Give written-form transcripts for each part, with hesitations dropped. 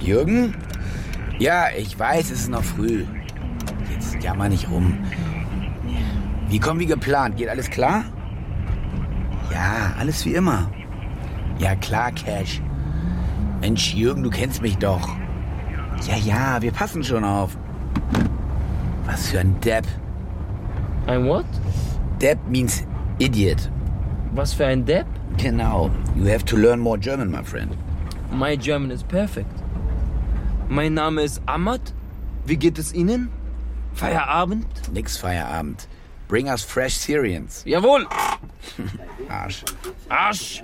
Jürgen? Ja, ich weiß, es ist noch früh. Jetzt jammer nicht rum. Wie kommen wie geplant? Geht alles klar? Ja, alles wie immer. Ja, klar, Cash. Mensch, Jürgen, du kennst mich doch. Ja, wir passen schon auf. Was für ein Depp. Ein what? Depp means idiot. Was für ein Depp? Genau. You have to learn more German, my friend. My German is perfect. Mein Name ist Ahmad. Wie geht es Ihnen? Feierabend? Nix Feierabend. Bring us fresh Syrians. Jawohl! Arsch. Arsch!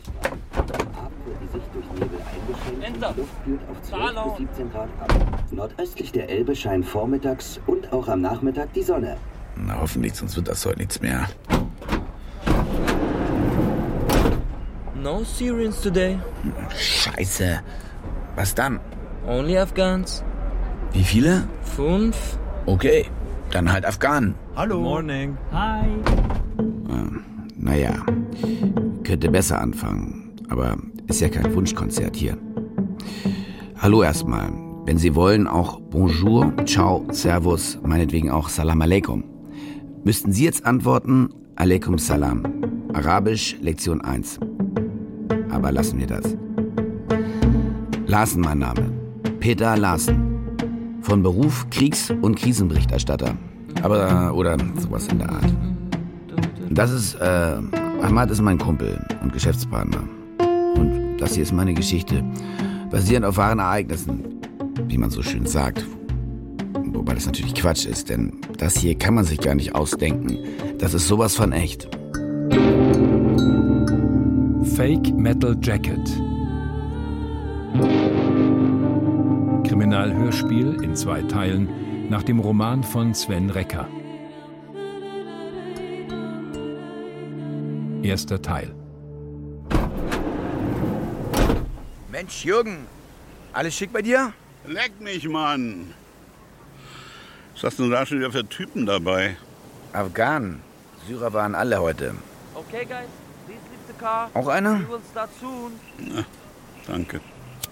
Enter. Auf 17 Grad ab. Nordöstlich der Elbe scheint vormittags und auch am Nachmittag die Sonne. Na, hoffentlich, sonst wird das heute nichts mehr. No Syrians today. Scheiße. Was dann? Only Afghans. Wie viele? 5. Okay, dann halt Afghanen. Hallo. Morning. Hi. Naja, könnte besser anfangen. Aber ist ja kein Wunschkonzert hier. Hallo erstmal. Wenn Sie wollen, auch Bonjour, Ciao, Servus, meinetwegen auch Salam Aleikum. Müssten Sie jetzt antworten, Aleikum Salam. Arabisch, Lektion 1. Aber lassen wir das. Larsen mein Name. Peter Larsen. Von Beruf Kriegs- und Krisenberichterstatter. Oder sowas in der Art. Das ist, Ahmad ist mein Kumpel und Geschäftspartner. Und das hier ist meine Geschichte. Basierend auf wahren Ereignissen, wie man so schön sagt. Wobei das natürlich Quatsch ist, denn das hier kann man sich gar nicht ausdenken. Das ist sowas von echt. Fake Metal Jacket. Kriminalhörspiel in 2 Teilen nach dem Roman von Sven Recker. Erster Teil. Mensch, Jürgen, alles schick bei dir? Leck mich, Mann. Was hast du da schon wieder für Typen dabei? Afghanen. Syrer waren alle heute. Okay, guys. Please leave the car. Auch einer? We will start soon. Na, danke.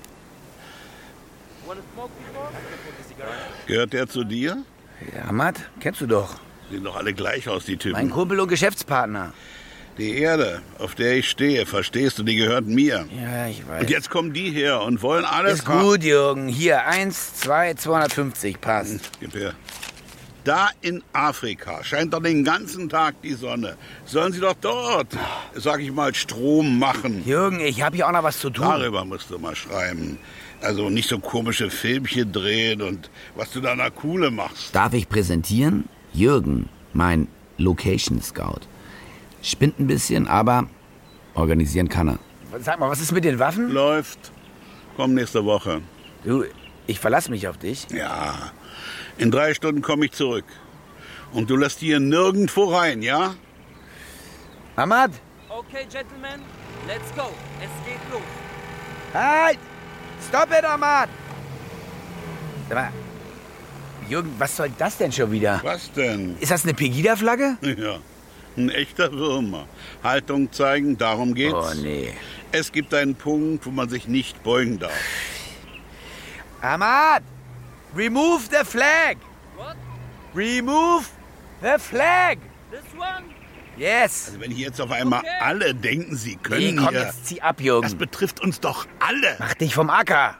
Wanna smoke before? Gehört der zu dir? Ja, Ahmad, kennst du doch. Sehen doch alle gleich aus, die Typen. Mein Kumpel und Geschäftspartner. Die Erde, auf der ich stehe, verstehst du, die gehört mir. Ja, ich weiß. Und jetzt kommen die her und wollen alles Ist gut, Jürgen. Hier, 1, 2, 250, passt. Gib her. Da in Afrika scheint doch den ganzen Tag die Sonne. Sollen sie doch dort, sag ich mal, Strom machen. Jürgen, ich habe hier auch noch was zu tun. Darüber musst du mal schreiben. Also nicht so komische Filmchen drehen und was du da in der Kuhle machst. Darf ich präsentieren? Jürgen, mein Location Scout. Spinnt ein bisschen, aber organisieren kann er. Sag mal, was ist mit den Waffen? Läuft. Komm nächste Woche. Du, ich verlasse mich auf dich. Ja, in 3 Stunden komme ich zurück. Und du lässt hier nirgendwo rein, ja? Ahmad! Okay, gentlemen. Let's go. Es geht los. Halt! Stop it, Ahmad! Sag mal, Jürgen, was soll das denn schon wieder? Was denn? Ist das eine Pegida-Flagge? Ja, ein echter Würmer. Haltung zeigen, darum geht's. Oh, nee. Es gibt einen Punkt, wo man sich nicht beugen darf. Ahmad! Remove the flag! What? Remove the flag! This one? Yes! Also wenn hier jetzt auf einmal Okay. alle denken, sie Nee, können komm, hier... jetzt zieh ab, Jürgen. Das betrifft uns doch alle. Mach dich vom Acker!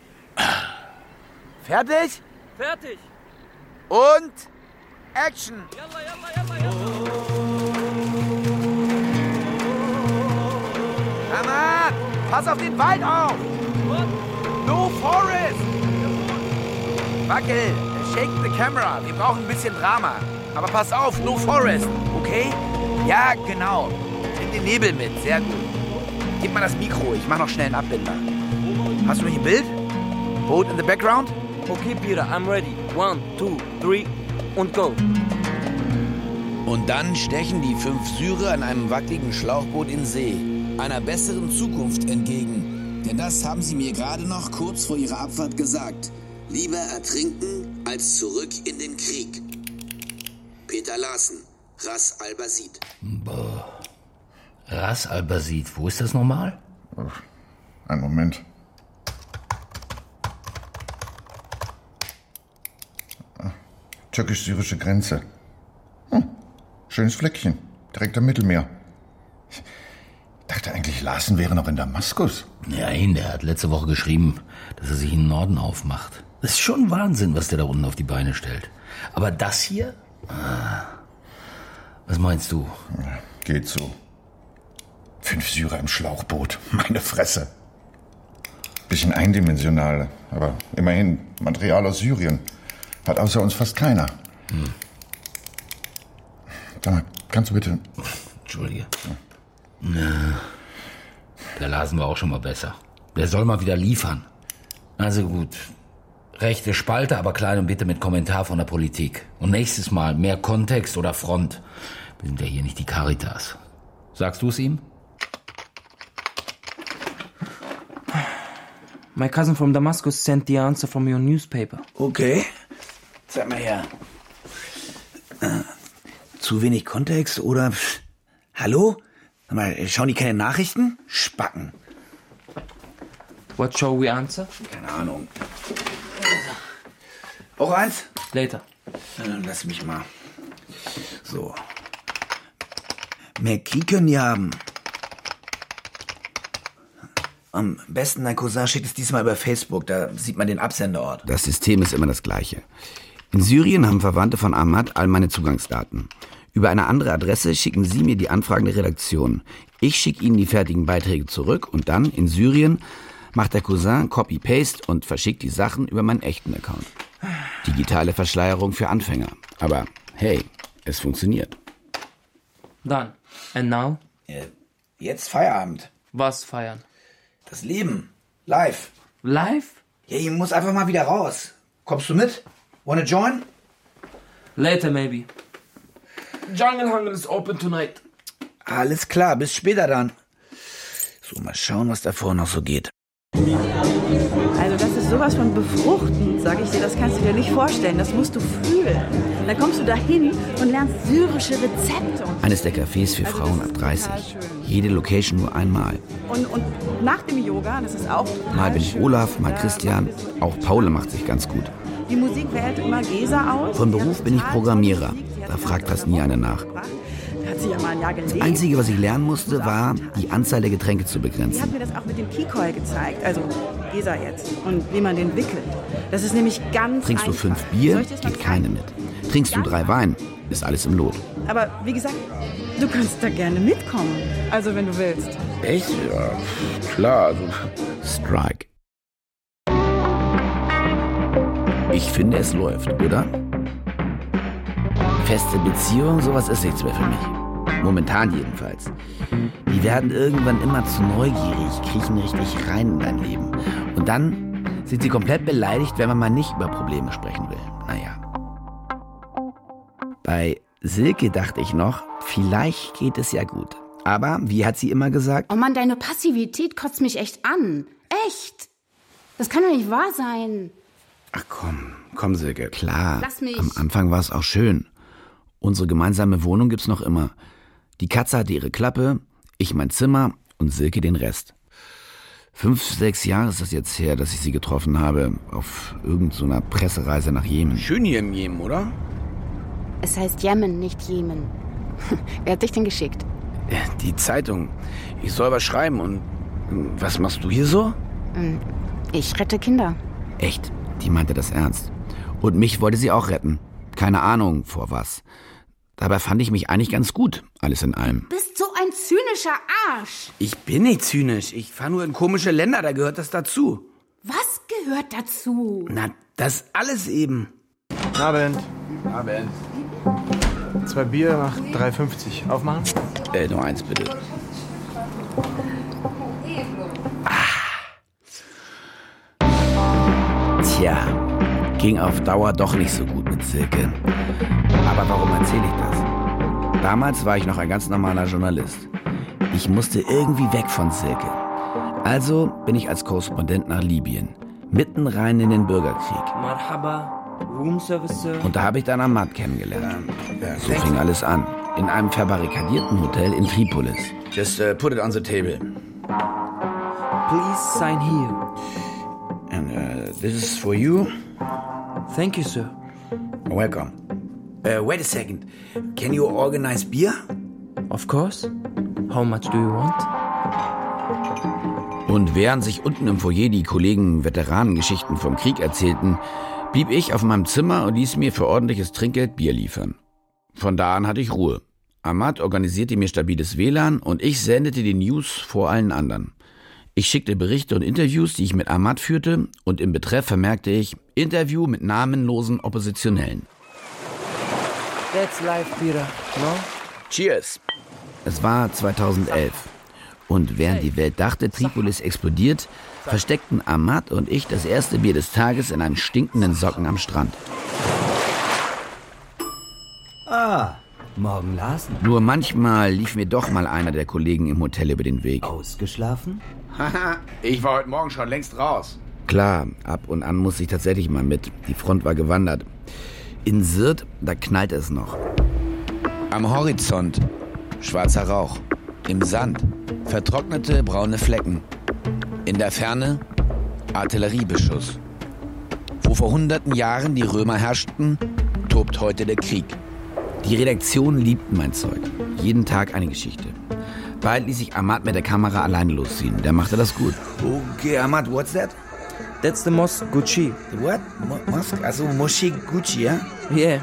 Fertig? Fertig. Und Action! Yalla, yalla, yalla, yalla. Ahmad! Pass auf den Wald auf! What? No forest! Wackel! Shake the camera! Wir brauchen ein bisschen Drama. Aber pass auf, no forest, okay? Ja, genau. Nimm den Nebel mit, sehr gut. Gib mal das Mikro, ich mach noch schnell einen Abbinder. Hast du nicht ein Bild? Boat in the background? Okay, Peter, I'm ready. 1, 2, 3 und go. Und dann stechen die 5 Syrer in einem wackeligen Schlauchboot in See. Einer besseren Zukunft entgegen. Denn das haben sie mir gerade noch kurz vor ihrer Abfahrt gesagt. Lieber ertrinken als zurück in den Krieg. Peter Larsen, Ras Al-Basid. Ras Al-Basid, wo ist das nochmal? Einen Moment. Türkisch-syrische Grenze. Schönes Fleckchen, direkt am Mittelmeer. Ich dachte eigentlich, Larsen wäre noch in Damaskus. Nein, der hat letzte Woche geschrieben, dass er sich in den Norden aufmacht. Das ist schon Wahnsinn, was der da unten auf die Beine stellt. Aber das hier? Was meinst du? Ja, geht so. 5 Syrer im Schlauchboot, meine Fresse. Bisschen eindimensional, aber immerhin Material aus Syrien. Hat außer uns fast keiner. Sag mal, kannst du bitte... Entschuldige. Ja. Da lasen wir auch schon mal besser. Der soll mal wieder liefern. Also gut. Rechte Spalte, aber klein und bitte mit Kommentar von der Politik. Und nächstes Mal mehr Kontext oder Front. Wir sind ja hier nicht die Caritas. Sagst du es ihm? My cousin from Damascus sent the answer from your newspaper. Okay. Zeig mal her. Zu wenig Kontext oder... Hallo? Sag mal, schauen die keine Nachrichten? Spacken. What shall we answer? Keine Ahnung. Auch eins? Later. Lass mich mal. So. Mehr Krieg können die haben. Am besten, dein Cousin schickt es diesmal über Facebook, da sieht man den Absenderort. Das System ist immer das gleiche. In Syrien haben Verwandte von Ahmad all meine Zugangsdaten. Über eine andere Adresse schicken sie mir die Anfragen der Redaktion. Ich schicke ihnen die fertigen Beiträge zurück und dann, in Syrien, macht der Cousin Copy-Paste und verschickt die Sachen über meinen echten Account. Digitale Verschleierung für Anfänger. Aber hey, es funktioniert. Done. And now? Jetzt Feierabend. Was feiern? Das Leben. Live. Live? Ja, ich muss einfach mal wieder raus. Kommst du mit? Wanna join? Later maybe. Jungle Hunger is open tonight. Alles klar, bis später dann. So, mal schauen, was davor noch so geht. Also das ist sowas von befruchtend, sage ich dir, das kannst du dir nicht vorstellen, das musst du fühlen. Dann kommst du da hin und lernst syrische Rezepte. Eines der Cafés für Frauen ab 30. Jede Location nur einmal. Und nach dem Yoga, das ist auch mal bin ich Olaf, mal Christian. Auch Paul macht sich ganz gut. Die Musik wählt immer Gesa aus. Von Beruf bin ich Programmierer. Da fragt fast nie einer nach. Hat sie ja mal ein Jahr gelebt. Das Einzige, was ich lernen musste, war, die Anzahl der Getränke zu begrenzen. Sie hat mir das auch mit dem Kikoi gezeigt, also Gesa jetzt, und wie man den wickelt. Das ist nämlich ganz Trinkst einfach. du 5 Bier, geht keine mit. Trinkst du 3 Wein, ist alles im Lot. Aber wie gesagt, du kannst da gerne mitkommen, also wenn du willst. Echt? Ja, klar, also Strike. Ich finde, es läuft, oder? Feste Beziehung, sowas ist nichts mehr für mich. Momentan jedenfalls. Die werden irgendwann immer zu neugierig, kriechen richtig rein in dein Leben. Und dann sind sie komplett beleidigt, wenn man mal nicht über Probleme sprechen will. Naja. Bei Silke dachte ich noch, vielleicht geht es ja gut. Aber, wie hat sie immer gesagt? Oh Mann, deine Passivität kotzt mich echt an. Echt? Das kann doch nicht wahr sein. Ach komm Silke, klar. Lass mich. Am Anfang war es auch schön. Unsere gemeinsame Wohnung gibt's noch immer. Die Katze hatte ihre Klappe, ich mein Zimmer und Silke den Rest. 5, 6 Jahre ist das jetzt her, dass ich sie getroffen habe. Auf irgendeiner Pressereise nach Jemen. Schön hier im Jemen, oder? Es heißt Jemen, nicht Jemen. Wer hat dich denn geschickt? Die Zeitung. Ich soll was schreiben und... Was machst du hier so? Ich rette Kinder. Echt? Die meinte das ernst. Und mich wollte sie auch retten. Keine Ahnung, vor was. Dabei fand ich mich eigentlich ganz gut, alles in allem. Du bist so ein zynischer Arsch. Ich bin nicht zynisch. Ich fahre nur in komische Länder, da gehört das dazu. Was gehört dazu? Na, das alles eben. Abend. 2 Bier macht 3,50. Aufmachen? Nur 1 bitte. Tja, ging auf Dauer doch nicht so gut mit Silke. Aber warum erzähle ich das? Damals war ich noch ein ganz normaler Journalist. Ich musste irgendwie weg von Silke. Also bin ich als Korrespondent nach Libyen. Mitten rein in den Bürgerkrieg. Marhaba, Room Service, Sir. Und da habe ich dann Ahmad kennengelernt. So fing alles an. In einem verbarrikadierten Hotel in Tripolis. Just put it on the table. Please sign here. And this is for you. Thank you, sir. Welcome. Wait a second. Can you organize beer? Of course. How much do you want? Und während sich unten im Foyer die Kollegen Veteranengeschichten vom Krieg erzählten, blieb ich auf meinem Zimmer und ließ mir für ordentliches Trinkgeld Bier liefern. Von da an hatte ich Ruhe. Ahmad organisierte mir stabiles WLAN und ich sendete die News vor allen anderen. Ich schickte Berichte und Interviews, die ich mit Ahmad führte, und im Betreff vermerkte ich Interview mit namenlosen Oppositionellen. That's life, Peter. No? Cheers! Es war 2011 und während die Welt dachte, Tripolis explodiert, versteckten Ahmad und ich das erste Bier des Tages in einem stinkenden Socken am Strand. Morgen Larsen. Nur manchmal lief mir doch mal einer der Kollegen im Hotel über den Weg. Ausgeschlafen? Haha, ich war heute Morgen schon längst raus. Klar, ab und an musste ich tatsächlich mal mit. Die Front war gewandert. In Sirte, da knallte es noch. Am Horizont schwarzer Rauch. Im Sand vertrocknete braune Flecken. In der Ferne Artilleriebeschuss. Wo vor hunderten Jahren die Römer herrschten, tobt heute der Krieg. Die Redaktion liebten mein Zeug. Jeden Tag eine Geschichte. Bald ließ ich Ahmad mit der Kamera alleine losziehen. Der machte das gut. Okay, Ahmad, what's that? That's the Mosque Gucci. The what? Mosque? Also Moschee Gucci, ja? Yes.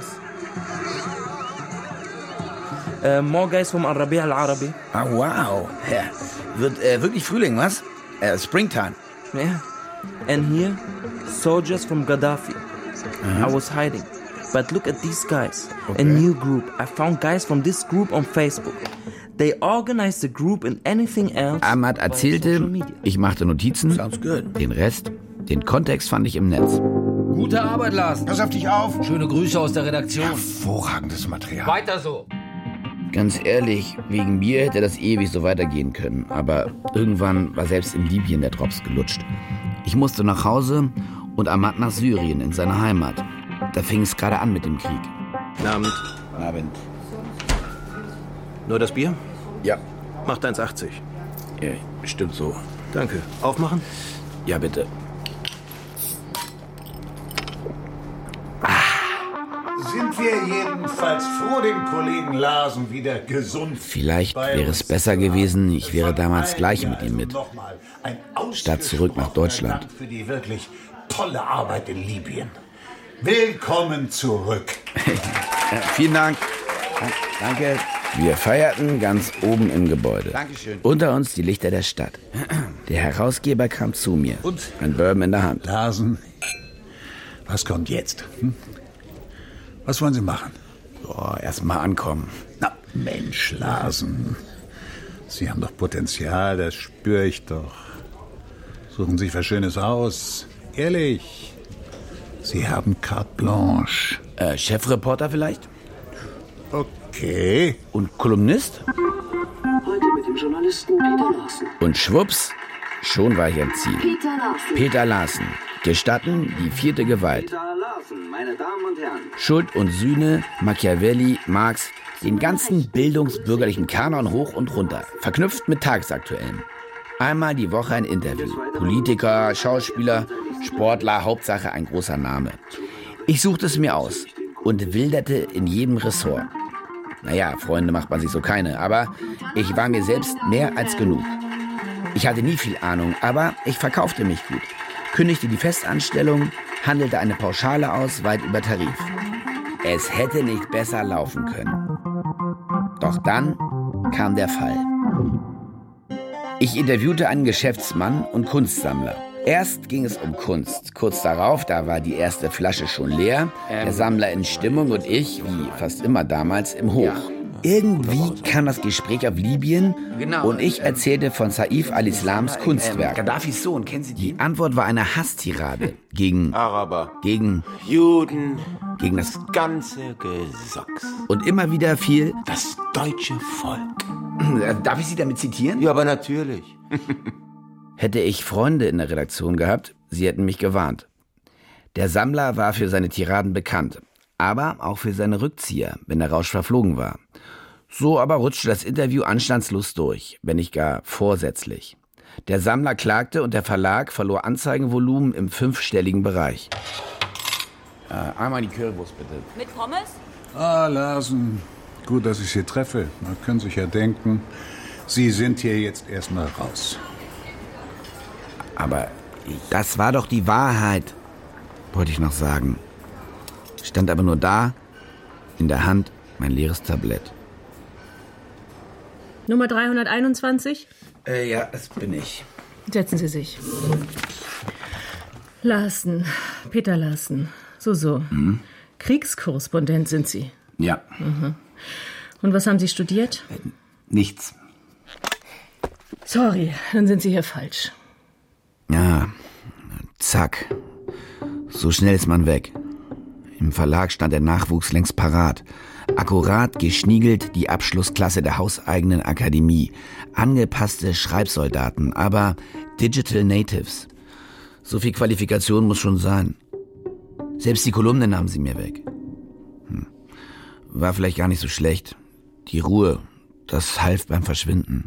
More guys from Al-Rabi' Al-Arabi. Ah, wow. Ja. Wird wirklich Frühling, was? Springtime. Yeah. And here, soldiers from Gaddafi. I was hiding. But look at these guys. Okay. A new group. I found guys from this group on Facebook. They organized the group and anything else. Ahmad erzählte, ich machte Notizen. Sounds good. Den Rest, den Kontext fand ich im Netz. Gute Arbeit, Larsen. Pass auf dich auf. Schöne Grüße aus der Redaktion. Hervorragendes Material. Weiter so. Ganz ehrlich, wegen mir hätte das ewig so weitergehen können. Aber irgendwann war selbst in Libyen der Drops gelutscht. Ich musste nach Hause und Ahmad nach Syrien, in seine Heimat. Da fing es gerade an mit dem Krieg. Guten Abend. Guten Abend. Nur das Bier? Ja. Macht 1,80. Ja, bestimmt so. Danke. Aufmachen? Ja, bitte. Sind wir jedenfalls froh, den Kollegen Larsen wieder gesund. Vielleicht wäre es besser gewesen, ich wäre damals gleich mit ihm mit. Statt zurück nach Deutschland. Für die wirklich tolle Arbeit in Libyen. Willkommen zurück. Ja, vielen Dank. Danke. Wir feierten ganz oben im Gebäude. Dankeschön. Unter uns die Lichter der Stadt. Der Herausgeber kam zu mir. Und? Ein Bourbon in der Hand. Larsen, was kommt jetzt? Was wollen Sie machen? Erst mal ankommen. Na, Mensch, Larsen. Sie haben doch Potenzial, das spüre ich doch. Suchen sich was Schönes aus. Ehrlich. Sie haben carte blanche. Chefreporter vielleicht? Okay. Und Kolumnist? Heute mit dem Journalisten Peter Larsen. Und schwupps, schon war ich am Ziel. Peter Larsen. Peter Larsen. Gestatten die vierte Gewalt. Peter Larsen, meine Damen und Herren. Schuld und Sühne, Machiavelli, Marx, den ganzen bildungsbürgerlichen Kanon hoch und runter. Verknüpft mit Tagesaktuellen. Einmal die Woche ein Interview. Politiker, Schauspieler, Sportler, Hauptsache ein großer Name. Ich suchte es mir aus und wilderte in jedem Ressort. Naja, Freunde macht man sich so keine, aber ich war mir selbst mehr als genug. Ich hatte nie viel Ahnung, aber ich verkaufte mich gut. Kündigte die Festanstellung, handelte eine Pauschale aus, weit über Tarif. Es hätte nicht besser laufen können. Doch dann kam der Fall. Ich interviewte einen Geschäftsmann und Kunstsammler. Erst ging es um Kunst. Kurz darauf, da war die erste Flasche schon leer, der Sammler in Stimmung und ich, wie fast immer damals, im Hoch. Irgendwie kam das Gespräch auf Libyen und ich erzählte von Saif al-Islams Kunstwerk. Gaddafis Sohn, kennen Sie Die Antwort war eine Hasstirade gegen Araber, gegen Juden, gegen das ganze Gesocks. Und immer wieder fiel das deutsche Volk. Darf ich Sie damit zitieren? Ja, aber natürlich. Hätte ich Freunde in der Redaktion gehabt, sie hätten mich gewarnt. Der Sammler war für seine Tiraden bekannt, aber auch für seine Rückzieher, wenn der Rausch verflogen war. So aber rutschte das Interview anstandslos durch, wenn nicht gar vorsätzlich. Der Sammler klagte und der Verlag verlor Anzeigenvolumen im 5-stelligen Bereich. Einmal die Currywurst bitte. Mit Pommes? Ah, Larsen. Gut, dass ich Sie treffe. Man kann sich ja denken, Sie sind hier jetzt erstmal raus. Aber das war doch die Wahrheit, wollte ich noch sagen. Stand aber nur da, in der Hand mein leeres Tablett. Nummer 321? Ja, das bin ich. Setzen Sie sich. Larsen, Peter Larsen. So. Mhm. Kriegskorrespondent sind Sie? Ja. Mhm. Und was haben Sie studiert? Nichts. Sorry, dann sind Sie hier falsch. Ja, zack. So schnell ist man weg. Im Verlag stand der Nachwuchs längst parat. Akkurat geschniegelt die Abschlussklasse der hauseigenen Akademie. Angepasste Schreibsoldaten, aber Digital Natives. So viel Qualifikation muss schon sein. Selbst die Kolumnen nahmen sie mir weg. War vielleicht gar nicht so schlecht. Die Ruhe, das half beim Verschwinden.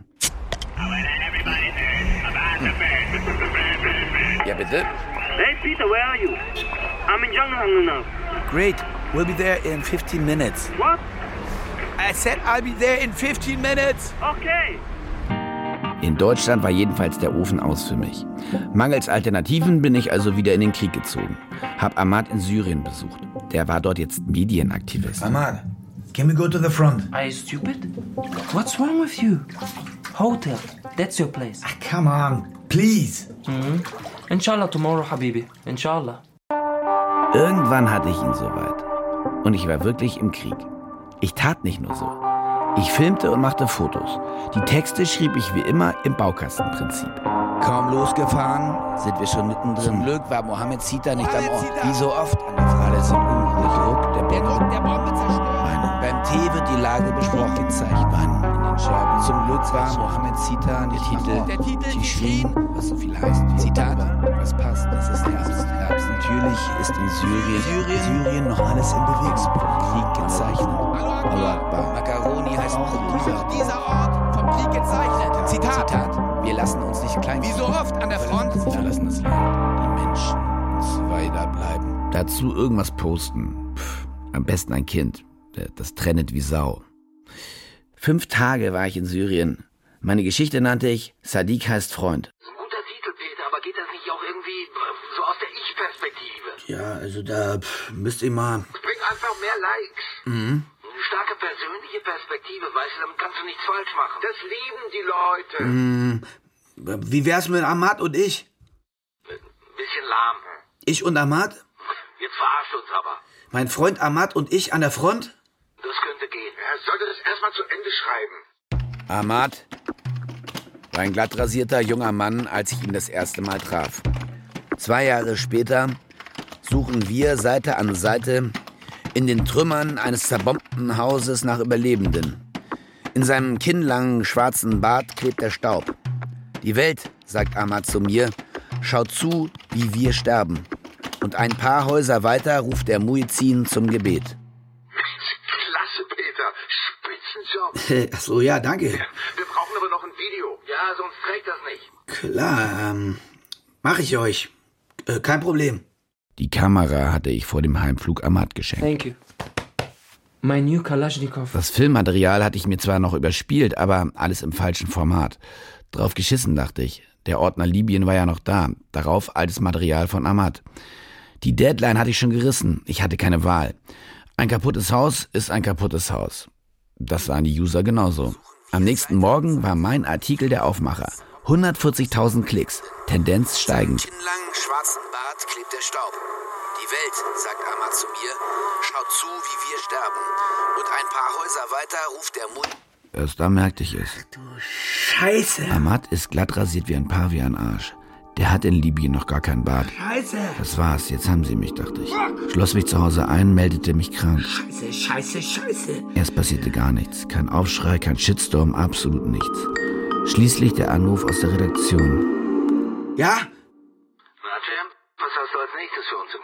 Ja, bitte? Hey, Peter, where are you? I'm in Zhangjiang now. Great. We'll be there in 15 minutes. What? I said I'll be there in 15 minutes. Okay. In Deutschland war jedenfalls der Ofen aus für mich. Mangels Alternativen bin ich also wieder in den Krieg gezogen. Hab Ahmad in Syrien besucht. Der war dort jetzt Medienaktivist. Ahmad, can we go to the front? Are you stupid? What's wrong with you? Hotel, that's your place. Come on, please. Inshallah tomorrow, Habibi. Inshallah. Irgendwann hatte ich ihn soweit. Und ich war wirklich im Krieg. Ich tat nicht nur so. Ich filmte und machte Fotos. Die Texte schrieb ich wie immer im Baukastenprinzip. Kaum losgefahren, sind wir schon mittendrin. Zum Glück war Mohammed Zita nicht am Ort. Wie so oft an der Frage sind Druck der Bombe zerstört. Beim Tee wird die Lage besprochen, gezeigt. Mann, in den Scherben. Zum Glück war Mohammed Zita der Titel Tischrin, was so viel heißt. Zitat, was passt, das ist Herbst. Natürlich ist in Syrien noch alles in Bewegung. Krieg gezeichnet. Allah, Macaroni heißt auch dieser Ort vom Krieg gezeichnet. Zitat, wir lassen uns nicht klein. Wie so oft an der Front. Wir lassen das Land, die Menschen uns weiter bleiben. Dazu irgendwas posten. Am besten ein Kind. Das trennt wie Sau. 5 Tage war ich in Syrien. Meine Geschichte nannte ich Sadiq heißt Freund. Das ist ein guter Titel, Peter, aber geht das nicht auch irgendwie so aus der Ich-Perspektive? Ja, also da müsst ihr mal... Bring einfach mehr Likes. Mhm. Eine starke persönliche Perspektive, weißt du, damit kannst du nichts falsch machen. Das lieben die Leute. Wie wär's mit Ahmad und ich? Bisschen lahm. Ich und Ahmad? Jetzt verarscht uns aber. Mein Freund Ahmad und ich an der Front? Das könnte gehen. Er sollte das erstmal zu Ende schreiben. Ahmad war ein glatt rasierter junger Mann, als ich ihn das erste Mal traf. 2 Jahre später suchen wir Seite an Seite in den Trümmern eines zerbombten Hauses nach Überlebenden. In seinem kinnlangen schwarzen Bart klebt der Staub. Die Welt, sagt Ahmad zu mir, schaut zu, wie wir sterben. Und ein paar Häuser weiter ruft der Muezzin zum Gebet. Klasse, Peter. Spitzenjob. Ach so, ja, danke. Wir brauchen aber noch ein Video. Ja, sonst trägt das nicht. Klar, mach ich euch. Kein Problem. Die Kamera hatte ich vor dem Heimflug Ahmad geschenkt. Thank you. My new Kalashnikov. Das Filmmaterial hatte ich mir zwar noch überspielt, aber alles im falschen Format. Drauf geschissen, dachte ich. Der Ordner Libyen war ja noch da. Darauf altes Material von Ahmad. Die Deadline hatte ich schon gerissen. Ich hatte keine Wahl. Ein kaputtes Haus ist ein kaputtes Haus. Das sahen die User genauso. Am nächsten Morgen war mein Artikel der Aufmacher. 140.000 Klicks. Tendenz steigend. Im langen schwarzen Bart klebt der Staub. Die Welt, sagt Ahmad zu mir, schaut zu, wie wir sterben. Und ein paar Häuser weiter ruft der Mund. Erst da merkte ich es. Du Scheiße. Ahmad ist glatt rasiert wie ein Pavianarsch. Der hat in Libyen noch gar keinen Bart. Scheiße. Das war's, jetzt haben sie mich, dachte ich. Schloss mich zu Hause ein, meldete mich krank. Scheiße. Erst passierte gar nichts. Kein Aufschrei, kein Shitstorm, absolut nichts. Schließlich der Anruf aus der Redaktion. Ja? Na, Champ, was hast du als nächstes für uns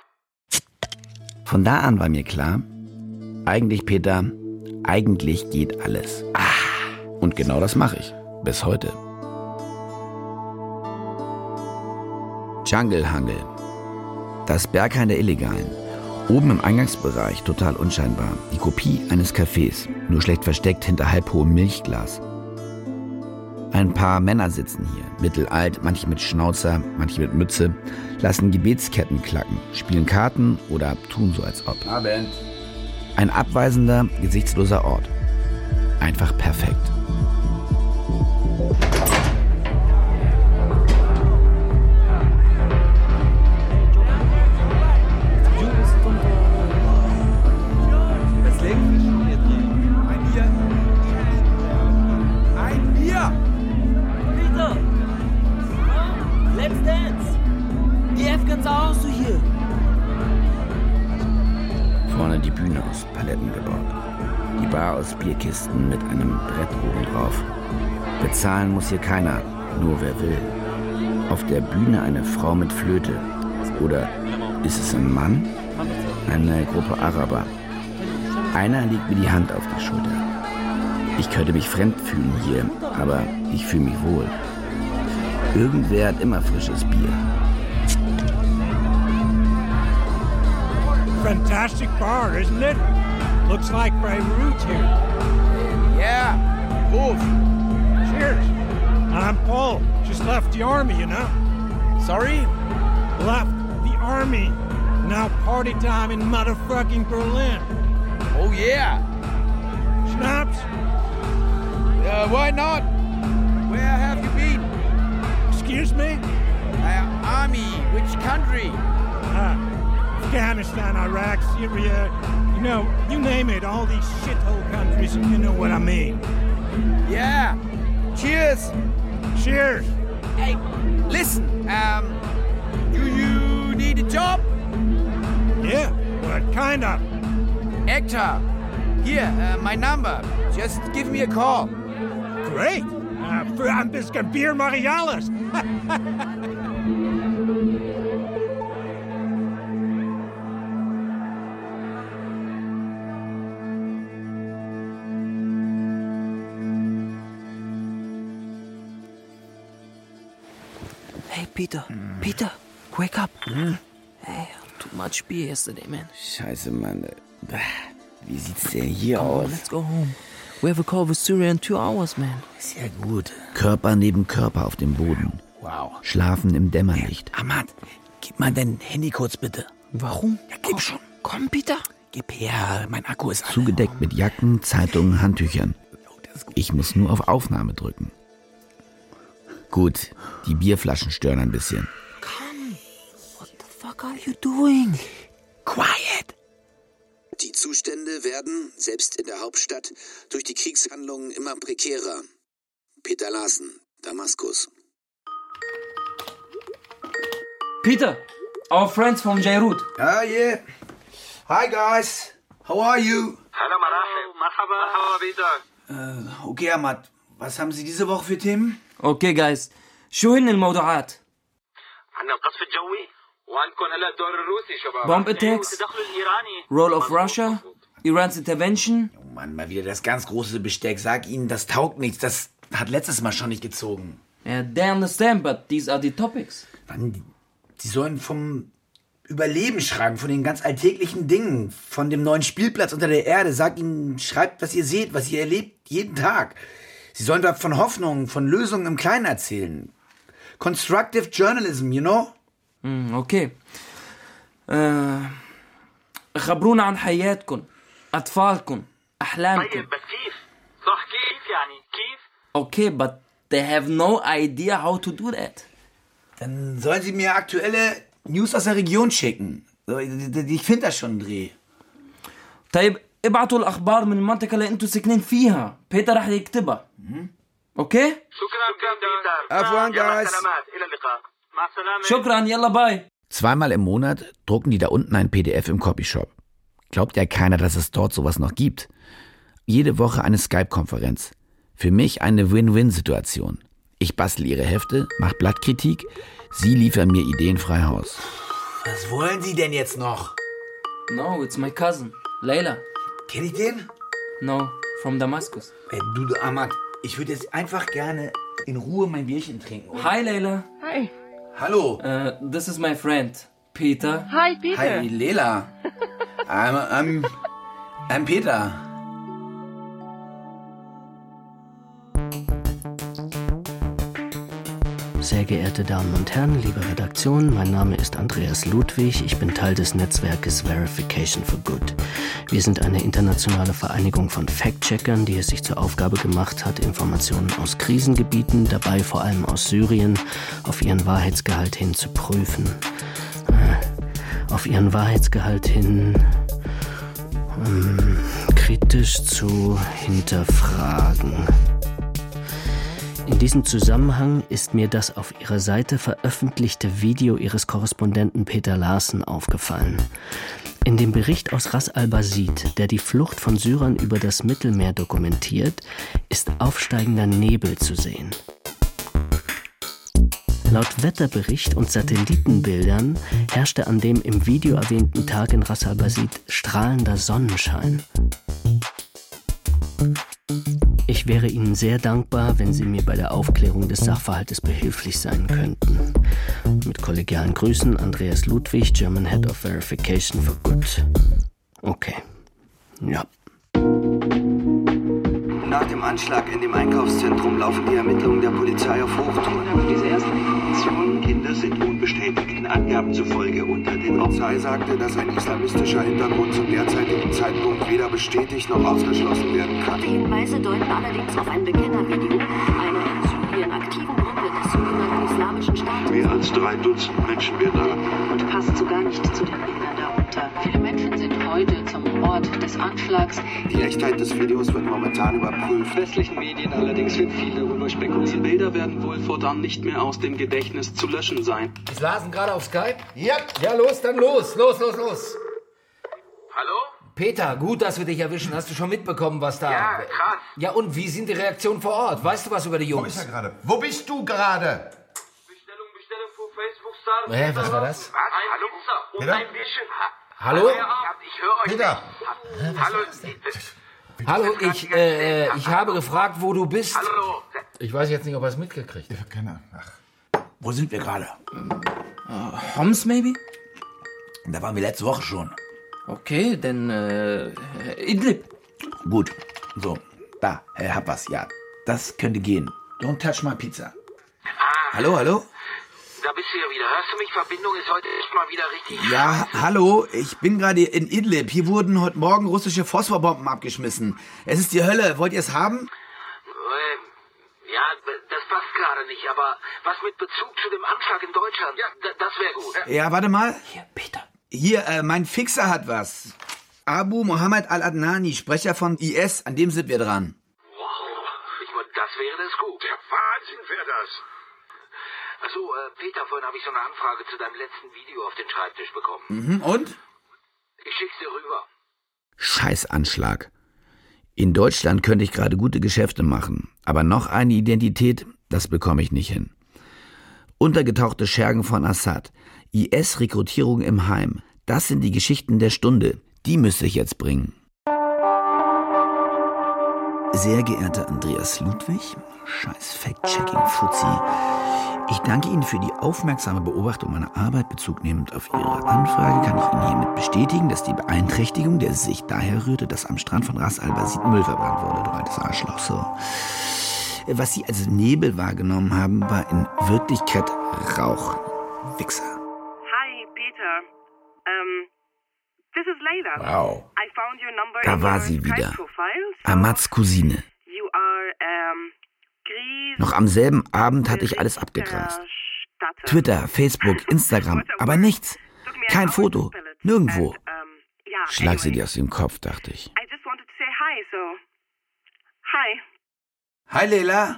im Köcher? Von da an war mir klar, eigentlich, Peter, eigentlich geht alles. Und genau das mache ich. Bis heute. Jungle Jungle. Das Berghain der Illegalen. Oben im Eingangsbereich, total unscheinbar, die Kopie eines Cafés, nur schlecht versteckt hinter halbhohem Milchglas. Ein paar Männer sitzen hier, mittelalt, manche mit Schnauzer, manche mit Mütze, lassen Gebetsketten klacken, spielen Karten oder tun so, als ob. Abend. Ein abweisender, gesichtsloser Ort. Einfach perfekt. Vorne die Bühne aus Paletten gebaut. Die Bar aus Bierkisten mit einem Brett oben drauf. Bezahlen muss hier keiner, nur wer will. Auf der Bühne eine Frau mit Flöte. Oder ist es ein Mann? Eine Gruppe Araber. Einer legt mir die Hand auf die Schulter. Ich könnte mich fremd fühlen hier, aber ich fühle mich wohl. Irgendwer hat immer frisches Bier. Fantastic bar, isn't it? Looks like Beirut here. Yeah, Wolf. Cheers. I'm Paul. Just left the army, you know. Sorry? Left the army. Now party time in motherfucking Berlin. Oh yeah. Schnapps? Why not? Where have you been? Excuse me? Army. Which country? Afghanistan, Iraq, Syria, you name it, all these shithole countries, you know what I mean. Yeah. Cheers. Cheers. Hey, listen, do you need a job? Yeah, what kind of? Actor. Here, my number. Just give me a call. Great. Für ein bisschen Bier mache ich alles. Hey, Peter. Peter, wake up. Hey, too much beer yesterday, man. Scheiße, Mann. Wie sieht's denn hier aus? Let's go home. We have a call with Syria in 2 hours, man. Sehr gut. Körper neben Körper auf dem Boden. Wow. Schlafen im Dämmerlicht. Ahmad, gib mal dein Handy kurz bitte. Warum? Ja, gib schon. Komm, Peter. Gib her, mein Akku ist alle. Zugedeckt mit Jacken, Zeitungen, Handtüchern. Ich muss nur auf Aufnahme drücken. Gut, die Bierflaschen stören ein bisschen. Come. What the fuck are you doing? Quiet. Die Zustände werden, selbst in der Hauptstadt, durch die Kriegshandlungen immer prekärer. Peter Larsen, Damaskus. Peter, our friends from Beirut. Ah, yeah. Hi, guys. How are you? Hallo, marhaba, Peter. Okay, Ahmad. Was haben Sie diese Woche für Themen? Okay, guys. شو هن الموضوعات؟ عندنا القصف الجوي وعندكم هلا الدور الروسي شباب. Bomb attacks, والتدخل الإيراني. Role of Russia, Iran's intervention. Oh Mann, mal wieder das ganz große Besteck. Sag Ihnen, das taugt nichts. Das hat letztes Mal schon nicht gezogen. Yeah, they understand, but these are the topics. Sie sollen vom Überleben schreiben, von den ganz alltäglichen Dingen, von dem neuen Spielplatz unter der Erde. Sag ihnen, schreibt, was ihr seht, was ihr erlebt, jeden Tag. Sie sollen da von Hoffnungen, von Lösungen im Kleinen erzählen. Constructive Journalism, you know? اوكي. خبرونا عن حياتكم، أطفالكم، أحلامكم. طيب بس كيف؟ صح كيف يعني؟ كيف؟ Okay, but they have no idea how to do that. Dann sollen sie mir aktuelle News aus der Region schicken. Ich finde das schon einen Dreh. طيب ابعتوا الأخبار من المنطقة اللي أنتوا ساكنين فيها. بيتر راح يكتبها. اوكي؟ شكرا بيتر. عفوا guys. سلامات، إلى اللقاء. مع السلامة. شكرا، يلا باي. Zweimal im Monat drucken die da unten ein PDF im Copyshop. Glaubt ja keiner, dass es dort sowas noch gibt. Jede Woche eine Skype-Konferenz. Für mich eine Win-Win-Situation. Ich bastel ihre Hefte, mach Blattkritik, sie liefern mir Ideen frei Haus. Was wollen Sie denn jetzt noch? No, it's my cousin, Leila. Kenn ich den? No, from Damascus. Du, Ahmad, ich würde jetzt einfach gerne in Ruhe mein Bierchen trinken. Hi, Leila. Hi. Hallo. This is my friend, Peter. Hi, Peter. Hi, Leila. I'm Peter. Sehr geehrte Damen und Herren, liebe Redaktion, mein Name ist Andreas Ludwig. Ich bin Teil des Netzwerkes Verification for Good. Wir sind eine internationale Vereinigung von Fact-Checkern, die es sich zur Aufgabe gemacht hat, Informationen aus Krisengebieten, dabei vor allem aus Syrien, auf ihren Wahrheitsgehalt hin zu prüfen. Auf ihren Wahrheitsgehalt hin kritisch zu hinterfragen. In diesem Zusammenhang ist mir das auf ihrer Seite veröffentlichte Video ihres Korrespondenten Peter Larsen aufgefallen. In dem Bericht aus Ras al-Basid, der die Flucht von Syrern über das Mittelmeer dokumentiert, ist aufsteigender Nebel zu sehen. Laut Wetterbericht und Satellitenbildern herrschte an dem im Video erwähnten Tag in Ras al-Basid strahlender Sonnenschein. Ich wäre Ihnen sehr dankbar, wenn Sie mir bei der Aufklärung des Sachverhaltes behilflich sein könnten. Mit kollegialen Grüßen, Andreas Ludwig, German Head of Verification for Good. Okay. Ja. Nach dem Anschlag in dem Einkaufszentrum laufen die Ermittlungen der Polizei auf Hochtouren. Diese ersten Informationen, Kinder sind unbestätigten Angaben zufolge unter den Polizei sagte, dass ein islamistischer Hintergrund zum derzeitigen Zeitpunkt weder bestätigt noch ausgeschlossen werden kann. Die Hinweise deuten allerdings auf ein Bekennervideo einer in Syrien aktiven Gruppe des sogenannten Islamischen Staates. Mehr als 3 Dutzend Menschen werden erkannt. Und passt sogar nicht zu den Bildern darunter. Viele Menschen sind heute zum Ort des Anschlags. Die Echtheit des Videos wird momentan überprüft. In westlichen Medien allerdings wird viel darüber spekuliert. Die Bilder werden wohl fortan nicht mehr aus dem Gedächtnis zu löschen sein. Ist Larsen gerade auf Skype? Ja. Ja, los, dann los. Los. Hallo? Peter, gut, dass wir dich erwischen. Hast du schon mitbekommen, was da... Ja, krass. Ja, und wie sind die Reaktionen vor Ort? Weißt du was über die Jungs? Wo bist du gerade? Bestellung für Facebook-Star. Was war das? Was? Hallo? Und Peter? ein bisschen... Hallo? Ich höre euch Peter. nicht. Hallo? Hallo, ich habe gefragt, wo du bist. Hallo? Ich weiß jetzt nicht, ob er es mitgekriegt hat. Ich hab keine... Ach. Wo sind wir gerade? Homs, maybe? Da waren wir letzte Woche schon. Okay, dann Idlib. Gut. So, da, hab was, ja. Das könnte gehen. Don't touch my pizza. Hallo? Da bist du ja wieder. Hörst du mich? Verbindung ist heute echt mal wieder richtig. Ja, hallo, ich bin gerade in Idlib. Hier wurden heute Morgen russische Phosphorbomben abgeschmissen. Es ist die Hölle. Wollt ihr es haben? Ja, das passt gerade nicht, aber was mit Bezug zu dem Anschlag in Deutschland, ja, das wäre gut. Ja, warte mal. Hier, Peter. Hier, mein Fixer hat was. Abu Mohammed al-Adnani, Sprecher von IS, an dem sind wir dran. Wow, ich meine, das wäre das gut. Der Wahnsinn wäre das. Achso, Peter, vorhin habe ich so eine Anfrage zu deinem letzten Video auf den Schreibtisch bekommen. Und? Ich schick's dir rüber. Scheißanschlag. In Deutschland könnte ich gerade gute Geschäfte machen, aber noch eine Identität, das bekomme ich nicht hin. Untergetauchte Schergen von Assad, IS-Rekrutierung im Heim, das sind die Geschichten der Stunde, die müsste ich jetzt bringen. Sehr geehrter Andreas Ludwig, scheiß Fact-Checking-Fuzzi, ich danke Ihnen für die aufmerksame Beobachtung meiner Arbeit. Bezug nehmend auf Ihre Anfrage kann ich Ihnen hiermit bestätigen, dass die Beeinträchtiung der Sicht daher rührte, dass am Strand von Ras al-Basid Müll verbrannt wurde, du altes Arschloch, so. Was Sie als Nebel wahrgenommen haben, war in Wirklichkeit Rauch. Wichser. Hi, Peter. This is Layla. Wow. I found your number Da in war your sie Skype wieder. profile, so Amads Cousine. You are, Gries. Noch am selben Abend hatte ich alles abgegrast. Twitter, Facebook, Instagram, aber nichts. Kein Foto, nirgendwo. Schlag sie dir aus dem Kopf, dachte ich. I just wanted to say hi, so. Hi. Hi, Leila.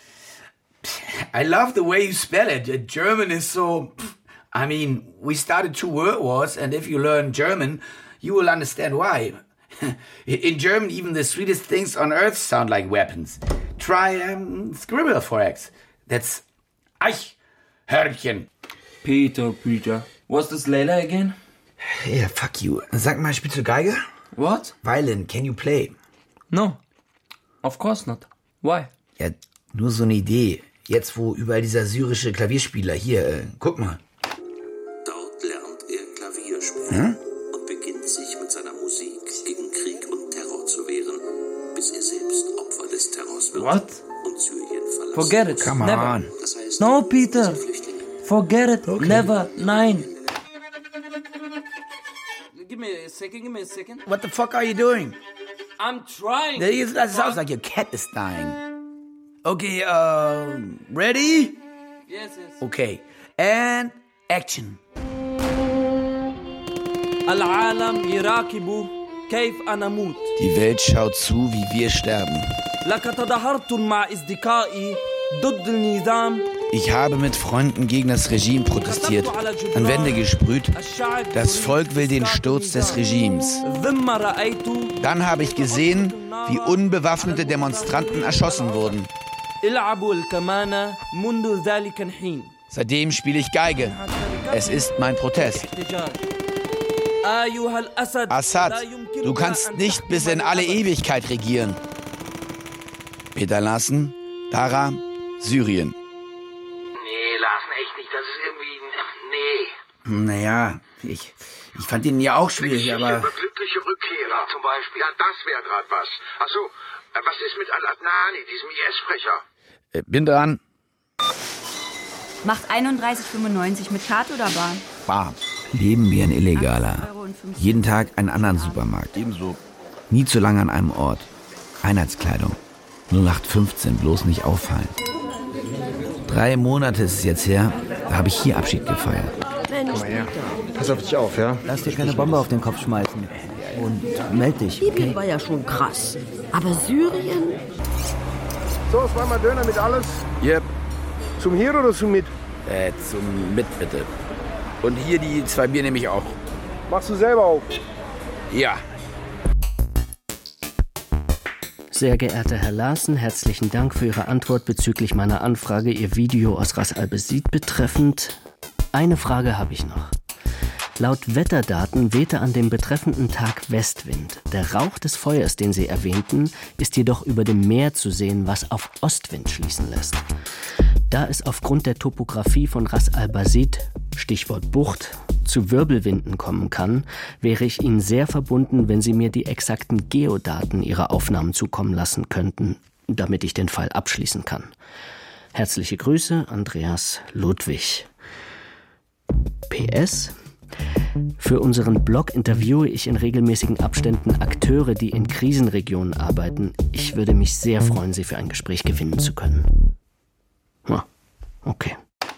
I love the way you spell it. German is so... I mean, we started 2 world wars, and if you learn German, you will understand why. In German, even the sweetest things on earth sound like weapons. Try scribble for X. That's Eichhörnchen. Peter. What's this Layla again? Yeah, fuck you. Sag mal, spielst du Geige? What? Violin, can you play? No. Of course not. Why? Ja, nur so eine Idee. Jetzt, wo überall dieser syrische Klavierspieler hier, guck mal. Dort lernt er Klavier spielen und beginnt sich mit seiner IS-Terrors wird What? und Syrien verlassen. Forget it. Come Never. on. Das heißt, No, Peter. Forget it. Okay. Never. Nein. Give me a second. What the fuck are you doing? I'm trying. That sounds like your cat is dying. Okay, ready? Yes. Okay, and action. العالم يراقب كيف أنا أموت. Die Welt schaut zu, wie wir sterben. لقد تظاهرت مع أصدقائي ضد النظام. Ich habe mit Freunden gegen das Regime protestiert, an Wände gesprüht. Das Volk will den Sturz des Regimes. Dann habe ich gesehen, wie unbewaffnete Demonstranten erschossen wurden. Seitdem spiele ich Geige. Es ist mein Protest. Assad, du kannst nicht bis in alle Ewigkeit regieren. Peter Larsen, Dara, Syrien. Nee, Larsen, echt nicht. Das ist irgendwie... Nee. Naja, ich fand ihn ja auch schwierig, aber... Über glückliche Rückkehrer zum Beispiel. Ja, das wäre gerade was. Ach so, was ist mit Al-Adnani, diesem IS-Sprecher? Bin dran. Macht 31,95 mit Karte oder Bar? Bar. Leben wie ein Illegaler. Jeden Tag einen anderen Supermarkt. Ebenso. Nie zu lange an einem Ort. Einheitskleidung. 0815, bloß nicht auffallen. 3 Monate ist es jetzt her, da habe ich hier Abschied gefeiert. Komm mal her. Pass auf dich auf, ja? Lass dir keine Bombe auf den Kopf schmeißen. Und meld dich. Libyen war ja schon krass. Aber Syrien? So, 2 Döner mit alles? Yep. Zum Hier oder zum Mit? Zum Mit, bitte. Und hier die 2 Bier nehme ich auch. Machst du selber auf? Ja. Sehr geehrter Herr Larsen, herzlichen Dank für Ihre Antwort bezüglich meiner Anfrage, Ihr Video aus Ras al-Basid betreffend. Eine Frage habe ich noch. Laut Wetterdaten wehte an dem betreffenden Tag Westwind. Der Rauch des Feuers, den Sie erwähnten, ist jedoch über dem Meer zu sehen, was auf Ostwind schließen lässt. Da es aufgrund der Topografie von Ras al-Basid, Stichwort Bucht, zu Wirbelwinden kommen kann, wäre ich Ihnen sehr verbunden, wenn Sie mir die exakten Geodaten Ihrer Aufnahmen zukommen lassen könnten, damit ich den Fall abschließen kann. Herzliche Grüße, Andreas Ludwig. PS: Für unseren Blog interviewe ich in regelmäßigen Abständen Akteure, die in Krisenregionen arbeiten. Ich würde mich sehr freuen, Sie für ein Gespräch gewinnen zu können. Ja, okay.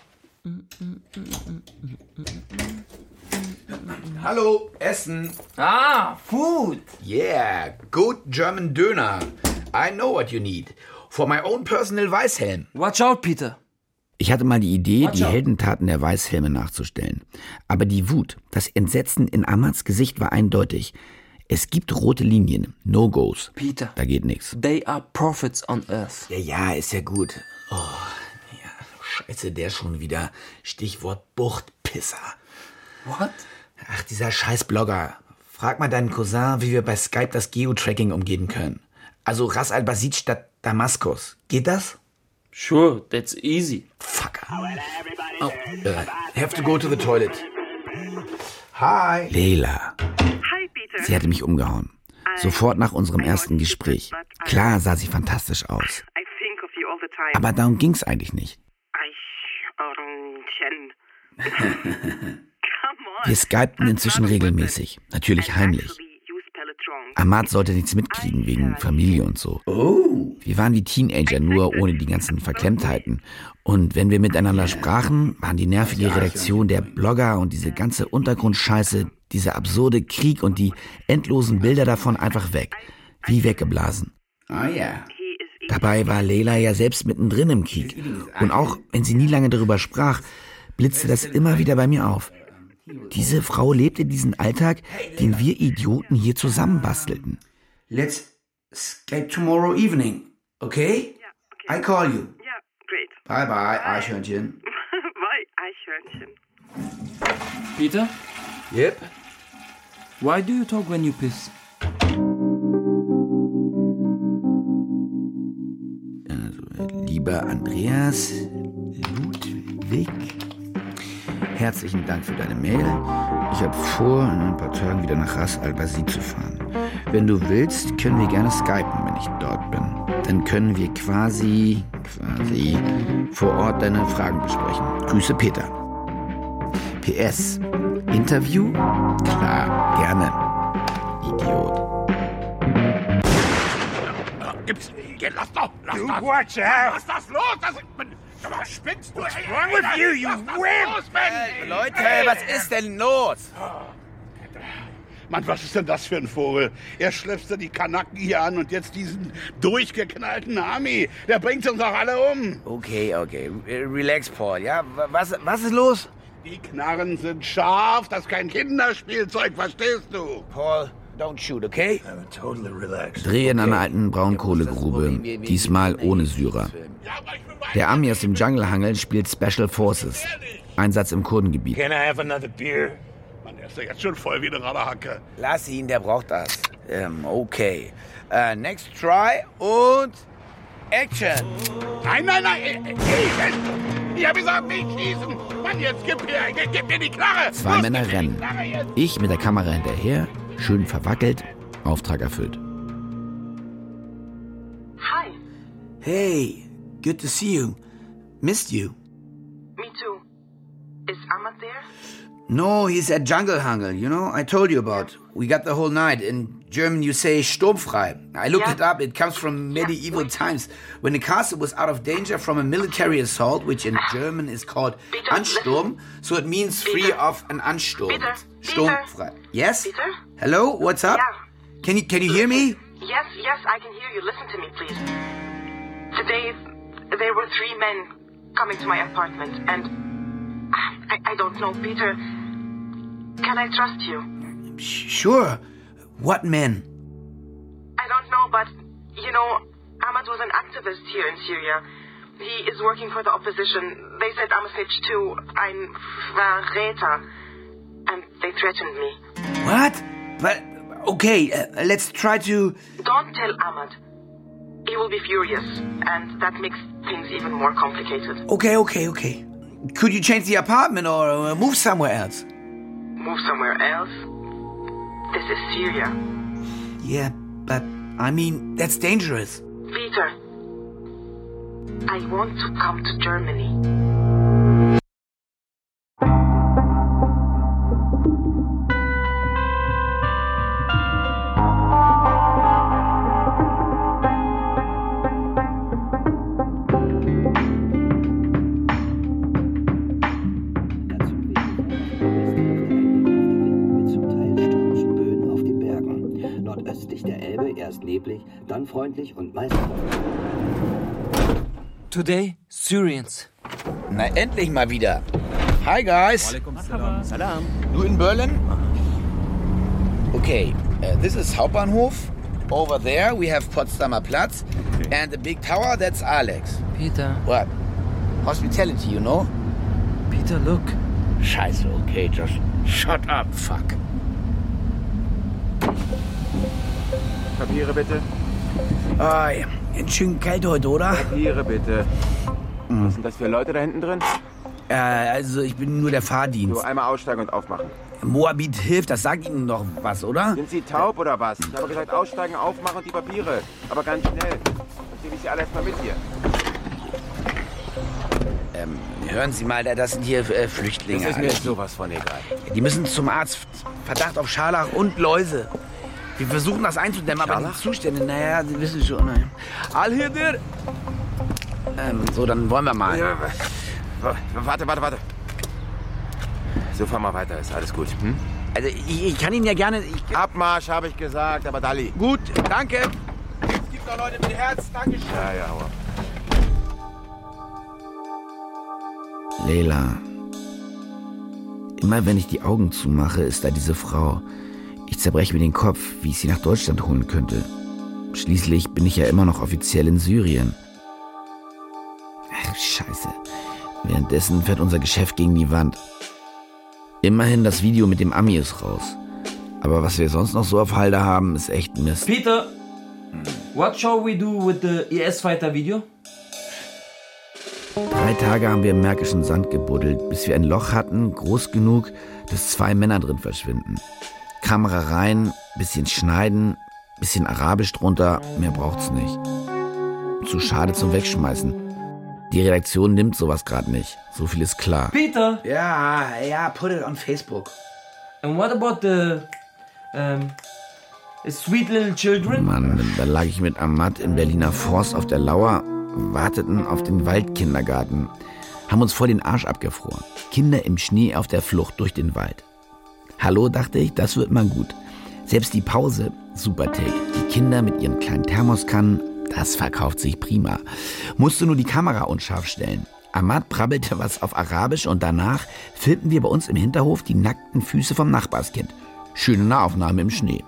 Hallo, Essen. Food. Yeah, good German Döner. I know what you need. For my own personal Weißhelm. Watch out, Peter. Ich hatte mal die Idee, die Heldentaten der Weißhelme nachzustellen. Aber die Wut, das Entsetzen in Ahmads Gesicht war eindeutig. Es gibt rote Linien, No-Gos. Peter. Da geht nichts. They are prophets on earth. Ja, ist ja gut. Oh, ja, scheiße, der schon wieder. Stichwort Buchtpisser. What? Ach, dieser scheiß Blogger. Frag mal deinen Cousin, wie wir bei Skype das Geo-Tracking umgehen können. Also Ras al-Basid statt Damaskus. Geht das? Sure, that's easy. Fucker. Oh, have to go to the toilet. Hi. Leila. Hi, Peter. Sie hatte mich umgehauen. Sofort nach unserem ersten Gespräch. Klar sah sie fantastisch aus. I think of you all the time. Aber darum ging's eigentlich nicht. Wir skypten inzwischen regelmäßig. Natürlich heimlich. Ahmad sollte nichts mitkriegen wegen Familie und so. Oh. Wir waren wie Teenager, nur ohne die ganzen Verklemmtheiten. Und wenn wir miteinander sprachen, waren die nervige Redaktion der Blogger und diese ganze Untergrundscheiße, dieser absurde Krieg und die endlosen Bilder davon einfach weg. Wie weggeblasen. Ah ja. Dabei war Leila ja selbst mittendrin im Krieg. Und auch wenn sie nie lange darüber sprach, blitzte das immer wieder bei mir auf. Diese Frau lebte diesen Alltag, den wir Idioten hier zusammenbastelten. Let's Skype tomorrow evening, okay? I call you. Yeah, great. Bye bye, Eichhörnchen. Bye, Eichhörnchen. Peter? Yep. Why do you talk when you piss? Also, lieber Andreas Ludwig, herzlichen Dank für deine Mail. Ich habe vor, in ein paar Tagen wieder nach Ras al-Basid zu fahren. Wenn du willst, können wir gerne skypen, wenn ich dort bin. Dann können wir quasi vor Ort deine Fragen besprechen. Grüße, Peter. PS. Interview? Klar, gerne. Idiot. Gib's. Lass doch! Lass das! Watch out! Lass das los! Was spinnst du? What's wrong with you, you wimp? Leute, was ist denn los? Mann, was ist denn das für ein Vogel? Er schleppst die Kanaken hier an und jetzt diesen durchgeknallten Ami. Der bringt uns doch alle um. Okay. Relax, Paul, ja? Was ist los? Die Knarren sind scharf, das ist kein Kinderspielzeug, verstehst du? Paul, don't shoot, okay? I'm totally relaxed. Dreh in einer alten Braunkohlegrube, diesmal ohne Syrer. Der Ami aus dem Jungle-Hangel spielt Special Forces. Einsatz im Kurdengebiet. Can I have another beer? Mann, der ist ja jetzt schon voll wie eine Radahacke. Lass ihn, der braucht das. Okay. Next try und Action. Nein. Ich hab gesagt, nicht schießen. Mann, jetzt gib mir die Knarre. Zwei Männer rennen. Ich mit der Kamera hinterher, schön verwackelt, Auftrag erfüllt. Hi. Hey, good to see you. Missed you. Me too. Is Ahmad there? No, he's at Jungle Hangel, you know, I told you about. We got the whole night. In German you say sturmfrei. I looked it up, it comes from medieval times, when the castle was out of danger from a military assault, which in German is called Ansturm, so it means free of an Ansturm. Sturmfrei. Yes? Peter? Hello, what's up? Yeah. Can you hear me? Yes, I can hear you. Listen to me, please. Today, there were 3 men coming to my apartment, and I don't know, Peter. Can I trust you? Sure. What men? I don't know, but, you know, Ahmad was an activist here in Syria. He is working for the opposition. They said I'm a snitch too. Ein Verräter. And they threatened me. What? But, okay, let's try to... Don't tell Ahmad. He will be furious, and that makes things even more complicated. Okay. Could you change the apartment or move somewhere else? Move somewhere else? This is Syria. Yeah, but, I mean, that's dangerous. Peter, I want to come to Germany. Neblig, dann freundlich und meist Today, Syrians. Na, endlich mal wieder. Hi, guys. Salam. Du in Berlin? Okay, this is Hauptbahnhof. Over there we have Potsdamer Platz. And the big tower, that's Alex. Peter. What? Hospitality, you know? Peter, look. Scheiße, okay, just shut up, fuck. Papiere bitte. Ah, ja. Schön kalt heute, oder? Papiere bitte. Was sind das für Leute da hinten drin? Also ich bin nur der Fahrdienst. So, einmal aussteigen und aufmachen. Moabit hilft, das sagt Ihnen doch was, oder? Sind Sie taub oder was? Ich habe gesagt, aussteigen, aufmachen und die Papiere. Aber ganz schnell. Sonst nehme ich Sie alle erstmal mit hier. Hören Sie mal, das sind hier Flüchtlinge. Das ist mir jetzt sowas von egal. Die müssen zum Arzt. Verdacht auf Scharlach und Läuse. Wir versuchen das einzudämmen, aber die Zustände, naja, Sie wissen schon. Naja. All hier dir. So, dann wollen wir mal. Ja, warte. So, fahr mal weiter, ist alles gut. Hm? Also, ich kann Ihnen ja gerne... Abmarsch, habe ich gesagt, aber Dalli. Gut, danke. Es gibt noch Leute mit Herz, Dankeschön. Ja, aber... Leila. Immer wenn ich die Augen zumache, ist da diese Frau. Ich zerbreche mir den Kopf, wie ich sie nach Deutschland holen könnte. Schließlich bin ich ja immer noch offiziell in Syrien. Ach, Scheiße. Währenddessen fährt unser Geschäft gegen die Wand. Immerhin das Video mit dem Ami ist raus. Aber was wir sonst noch so auf Halde haben, ist echt Mist. Peter, what shall we do with the IS Fighter video? 3 Tage haben wir im märkischen Sand gebuddelt, bis wir ein Loch hatten, groß genug, dass 2 Männer drin verschwinden. Kamera rein, bisschen schneiden, bisschen Arabisch drunter, mehr braucht's nicht. zu schade zum Wegschmeißen. Die Redaktion nimmt sowas gerade nicht. So viel ist klar. Peter! Ja, put it on Facebook. And what about the sweet little children? Mann, da lag ich mit Ahmad im Berliner Forst auf der Lauer, warteten auf den Waldkindergarten, haben uns vor den Arsch abgefroren. Kinder im Schnee auf der Flucht durch den Wald. Hallo, dachte ich, das wird mal gut. Selbst die Pause, super Take. Die Kinder mit ihren kleinen Thermoskannen, das verkauft sich prima. Musste nur die Kamera unscharf stellen. Ahmad brabbelte was auf Arabisch und danach filmten wir bei uns im Hinterhof die nackten Füße vom Nachbarskind. Schöne Nahaufnahme im Schnee.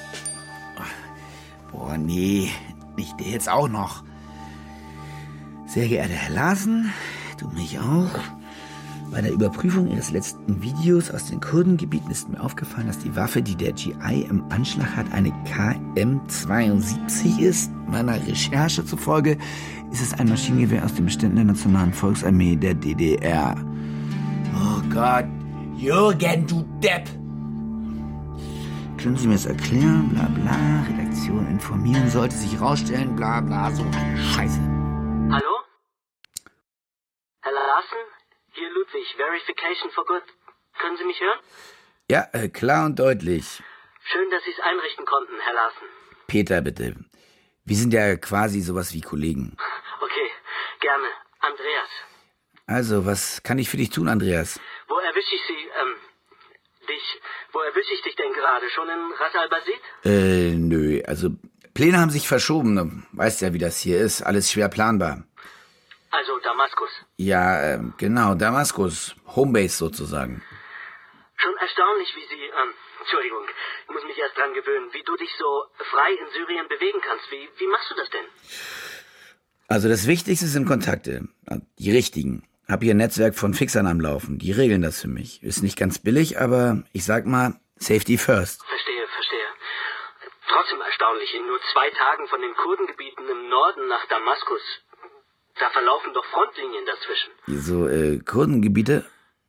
Boah, nee, nicht der jetzt auch noch. Sehr geehrter Herr Larsen, du mich auch. Bei der Überprüfung Ihres letzten Videos aus den Kurdengebieten ist mir aufgefallen, dass die Waffe, die der GI im Anschlag hat, eine KM-72 ist. Meiner Recherche zufolge ist es ein Maschinengewehr aus den Beständen der Nationalen Volksarmee der DDR. Oh Gott, Jürgen, du Depp! Können Sie mir das erklären? Bla bla, Redaktion informieren, sollte sich rausstellen, bla bla, so eine Scheiße. Hallo? Herr Larsen? Hier Ludwig, Verification for Good. Können Sie mich hören? Ja, klar und deutlich. Schön, dass Sie es einrichten konnten, Herr Larsen. Peter, bitte. Wir sind ja quasi sowas wie Kollegen. Okay, gerne. Andreas. Also, was kann ich für dich tun, Andreas? Wo erwische ich Sie, Wo erwische ich dich denn gerade? Schon in Ras al-Basit? Nö, also Pläne haben sich verschoben. Weißt ja, wie das hier ist. Alles schwer planbar. Also Damaskus. Ja, genau, Damaskus. Homebase sozusagen. Schon erstaunlich, wie Sie, Entschuldigung, ich muss mich erst dran gewöhnen, wie du dich so frei in Syrien bewegen kannst. Wie machst du das denn? Also das Wichtigste sind Kontakte. Die richtigen. Hab hier ein Netzwerk von Fixern am Laufen. Die regeln das für mich. Ist nicht ganz billig, aber ich sag mal, Safety first. Verstehe. Trotzdem erstaunlich, in nur 2 Tagen von den Kurdengebieten im Norden nach Damaskus. Da verlaufen doch Frontlinien dazwischen. So, Kurdengebiete?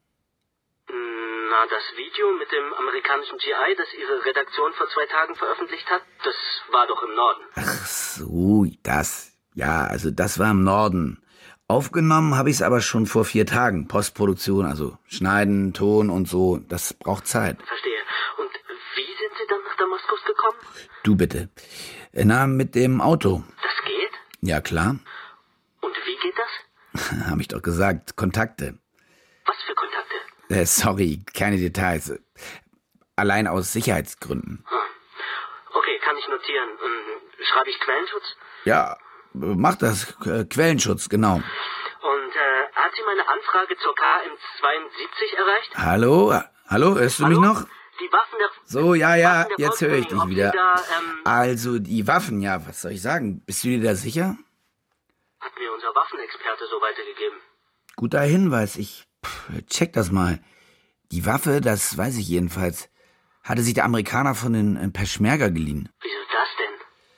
Na, das Video mit dem amerikanischen GI, das Ihre Redaktion vor 2 Tagen veröffentlicht hat, das war doch im Norden. Ach so, das. Ja, also das war im Norden. Aufgenommen habe ich es aber schon vor 4 Tagen. Postproduktion, also Schneiden, Ton und so, das braucht Zeit. Verstehe. Und wie sind Sie dann nach Damaskus gekommen? Du bitte. Na, mit dem Auto. Das geht? Ja, klar. Und wie geht das? Hab ich doch gesagt, Kontakte. Was für Kontakte? Sorry, keine Details. Allein aus Sicherheitsgründen. Okay, kann ich notieren. Schreibe ich Quellenschutz? Ja, mach das. Quellenschutz, genau. Und hat Sie meine Anfrage zur KM-72 erreicht? Hallo, hörst du mich noch? Die Waffen der... So, ja, jetzt höre ich dich wieder. Also, die Waffen, ja, was soll ich sagen? Bist du dir da sicher? Hat mir unser Waffenexperte so weitergegeben. Guter Hinweis, ich check das mal. Die Waffe, das weiß ich jedenfalls, hatte sich der Amerikaner von den Peschmerga geliehen. Wieso das denn?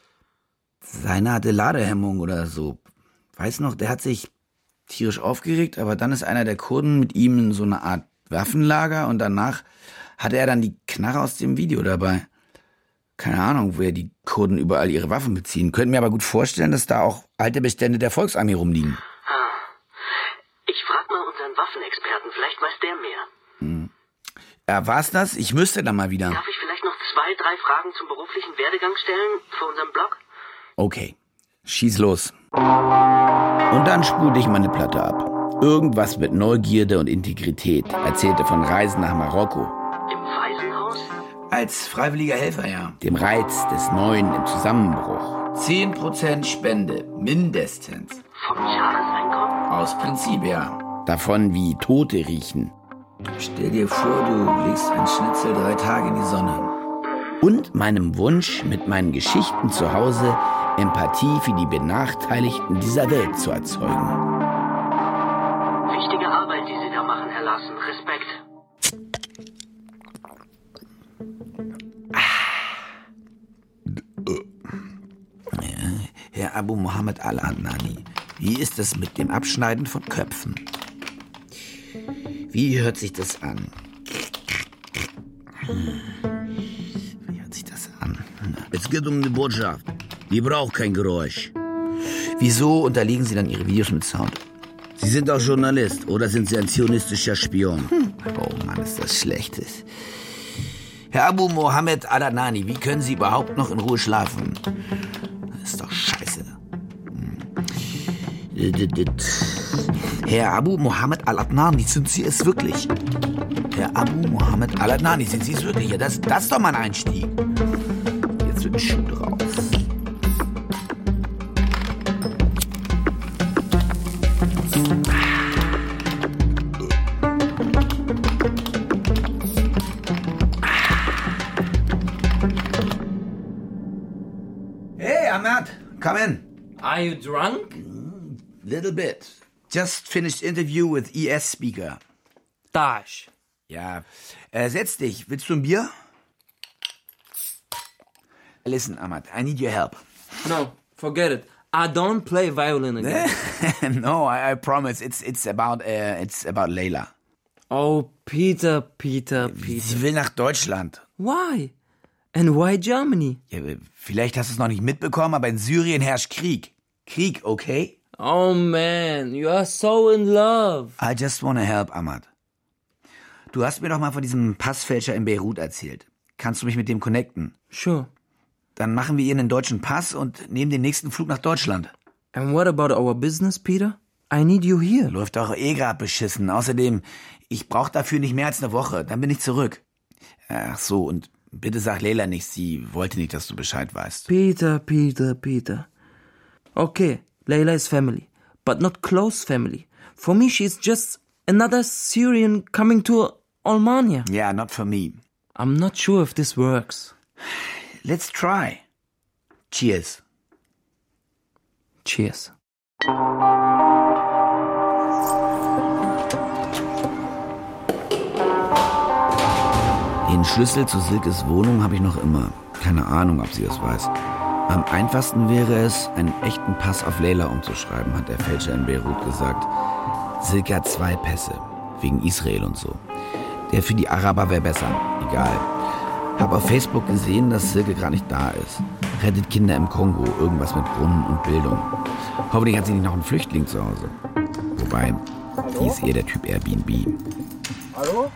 Seiner hatte Ladehemmung oder so. Weiß noch, der hat sich tierisch aufgeregt, aber dann ist einer der Kurden mit ihm in so eine Art Waffenlager und danach hatte er dann die Knarre aus dem Video dabei. Keine Ahnung, woher die Kurden überall ihre Waffen beziehen. Könnte mir aber gut vorstellen, dass da auch alte Bestände der Volksarmee rumliegen. Ich frag mal unseren Waffenexperten, vielleicht weiß der mehr. Ja, war's das? Ich müsste da mal wieder. Darf ich vielleicht noch 2, 3 Fragen zum beruflichen Werdegang stellen für unseren Blog? Okay, schieß los. Und dann spule ich meine Platte ab. Irgendwas mit Neugierde und Integrität. Erzählte von Reisen nach Marokko. Im Waisenhaus? Als freiwilliger Helfer, ja. Dem Reiz des Neuen im Zusammenbruch. 10% Spende, mindestens. Vom Jahreseinkommen? Aus Prinzip, ja. Davon wie Tote riechen. Stell dir vor, du legst ein Schnitzel 3 Tage in die Sonne. Und meinem Wunsch, mit meinen Geschichten zu Hause Empathie für die Benachteiligten dieser Welt zu erzeugen. Wichtige Arbeit, die Sie da machen, Herr Larsen. Respekt. Herr Abu Mohammed Al-Adnani, wie ist es mit dem Abschneiden von Köpfen? Wie hört sich das an? Es geht um eine Botschaft. Die braucht kein Geräusch. Wieso unterlegen Sie dann Ihre Videos mit Sound? Sie sind doch Journalist, oder sind Sie ein zionistischer Spion? Oh Mann, ist das schlecht. Herr Abu Mohammed Al-Adnani, wie können Sie überhaupt noch in Ruhe schlafen? Das ist doch scheiße. Herr Abu Mohammed Al-Adnani, sind Sie es wirklich? Herr Abu Mohammed Al-Adnani, sind Sie es wirklich? Ja, das ist doch mal ein Einstieg. Jetzt wird ein Schuh draus. Hey, Ahmad, come in. Are you drunk? Little bit. Just finished interview with ES speaker. Dash. Ja, setz dich. Willst du ein Bier? Listen, Ahmad, I need your help. No, forget it. I don't play violin again. No, I promise. It's about Layla. Oh, Peter. Sie will nach Deutschland. Why? And why Germany? Ja, vielleicht hast du es noch nicht mitbekommen, aber in Syrien herrscht Krieg. Krieg, okay? Oh man, you are so in love. I just wanna help, Ahmad. Du hast mir doch mal von diesem Passfälscher in Beirut erzählt. Kannst du mich mit dem connecten? Sure. Dann machen wir ihr einen deutschen Pass und nehmen den nächsten Flug nach Deutschland. And what about our business, Peter? I need you here. Läuft doch eh grad beschissen. Außerdem, ich brauch dafür nicht mehr als eine Woche. Dann bin ich zurück. Ach so, und bitte sag Layla nicht, sie wollte nicht, dass du Bescheid weißt. Peter. Okay, Layla is family, but not close family. For me, she's just another Syrian coming to Almania. Yeah, not for me. I'm not sure if this works. Let's try. Cheers. Cheers. Den Schlüssel zu Silkes Wohnung habe ich noch immer. Keine Ahnung, ob sie das weiß. Am einfachsten wäre es, einen echten Pass auf Layla umzuschreiben, hat der Fälscher in Beirut gesagt. Silke hat 2 Pässe, wegen Israel und so. Der für die Araber wäre besser, egal. Hab auf Facebook gesehen, dass Silke gerade nicht da ist. Rettet Kinder im Kongo, irgendwas mit Brunnen und Bildung. Hoffentlich hat sie nicht noch einen Flüchtling zu Hause. Wobei, die ist eher der Typ Airbnb. Hallo?